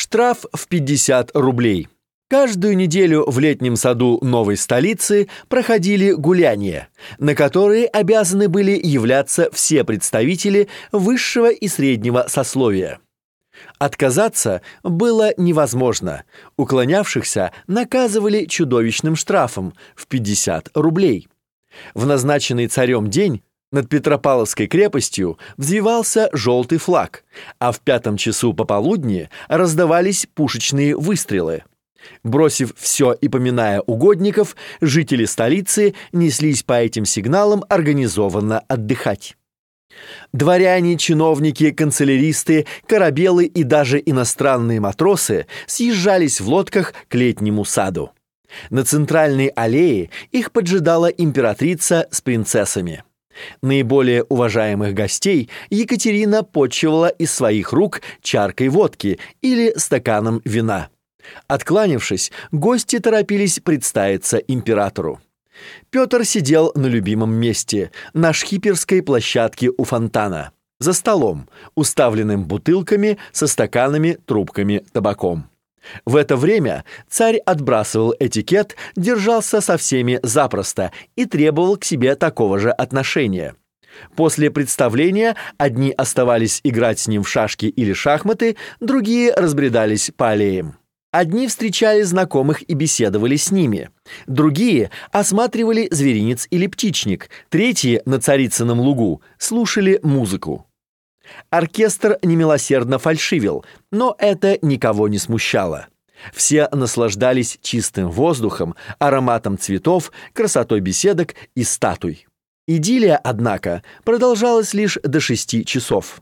Штраф в 50 рублей. Каждую неделю в летнем саду новой столицы проходили гуляния, на которые обязаны были являться все представители высшего и среднего сословия. Отказаться было невозможно. Уклонявшихся наказывали чудовищным штрафом в 50 рублей. В назначенный царем день над Петропавловской крепостью взвивался желтый флаг, а в 5 часу пополудни раздавались пушечные выстрелы. Бросив все и поминая угодников, жители столицы неслись по этим сигналам организованно отдыхать. Дворяне, чиновники, канцеляристы, корабелы и даже иностранные матросы съезжались в лодках к летнему саду. На центральной аллее их поджидала императрица с принцессами. Наиболее уважаемых гостей Екатерина почивала из своих рук чаркой водки или стаканом вина. Откланявшись, гости торопились представиться императору. Петр сидел на любимом месте, на шкиперской площадке у фонтана, за столом, уставленным бутылками со стаканами, трубками, табаком. В это время царь отбрасывал этикет, держался со всеми запросто и требовал к себе такого же отношения. После представления одни оставались играть с ним в шашки или шахматы, другие разбредались по аллеям. Одни встречали знакомых и беседовали с ними, другие осматривали зверинец или птичник, третьи на Царицыном лугу слушали музыку. Оркестр немилосердно фальшивил, но это никого не смущало. Все наслаждались чистым воздухом, ароматом цветов, красотой беседок и статуй. Идиллия, однако, продолжалась лишь до 6 часов.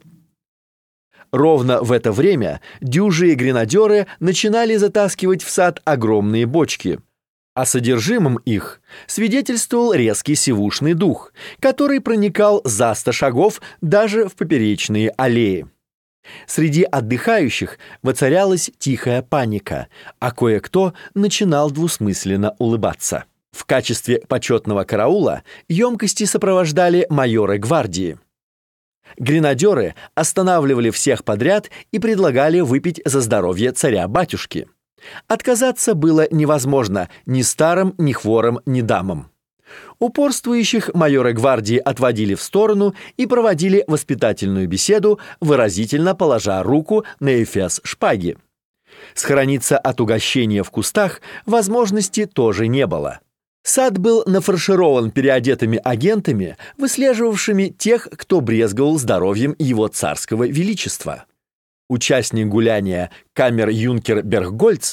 Ровно в это время дюжие гренадеры начинали затаскивать в сад огромные бочки. О содержимом их свидетельствовал резкий сивушный дух, который проникал за 100 шагов даже в поперечные аллеи. Среди отдыхающих воцарялась тихая паника, а кое-кто начинал двусмысленно улыбаться. В качестве почетного караула емкости сопровождали майоры гвардии. Гренадеры останавливали всех подряд и предлагали выпить за здоровье царя-батюшки. Отказаться было невозможно ни старым, ни хворым, ни дамам. Упорствующих майоры гвардии отводили в сторону и проводили воспитательную беседу, выразительно положа руку на эфес шпаги. Схорониться от угощения в кустах возможности тоже не было. Сад был нафарширован переодетыми агентами, выслеживавшими тех, кто брезговал здоровьем его царского величества. Участник гуляния камер-юнкер Берггольц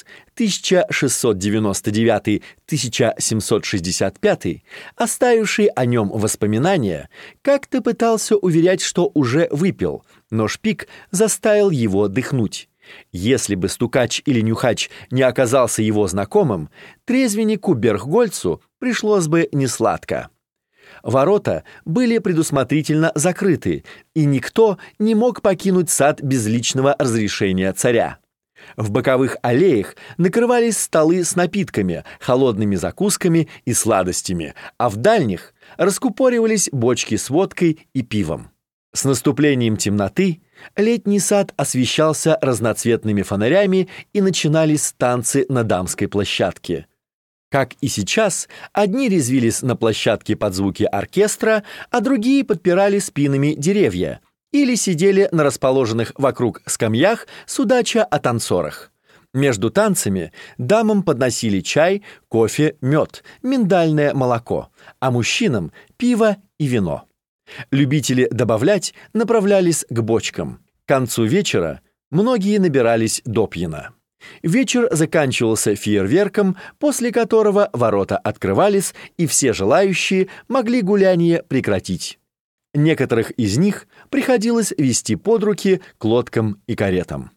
1699-1765, оставивший о нем воспоминания, как-то пытался уверять, что уже выпил, но шпик заставил его дыхнуть. Если бы стукач или нюхач не оказался его знакомым, трезвеннику Берггольцу пришлось бы несладко. Ворота были предусмотрительно закрыты, и никто не мог покинуть сад без личного разрешения царя. В боковых аллеях накрывались столы с напитками, холодными закусками и сладостями, а в дальних раскупоривались бочки с водкой и пивом. С наступлением темноты летний сад освещался разноцветными фонарями, и начинались танцы на дамской площадке. Как и сейчас, одни резвились на площадке под звуки оркестра, а другие подпирали спинами деревья или сидели на расположенных вокруг скамьях, судача о танцорах. Между танцами дамам подносили чай, кофе, мед, миндальное молоко, а мужчинам – пиво и вино. Любители добавлять направлялись к бочкам. К концу вечера многие набирались допьяна. Вечер заканчивался фейерверком, после которого ворота открывались, и все желающие могли гуляние прекратить. Некоторых из них приходилось вести под руки к лодкам и каретам.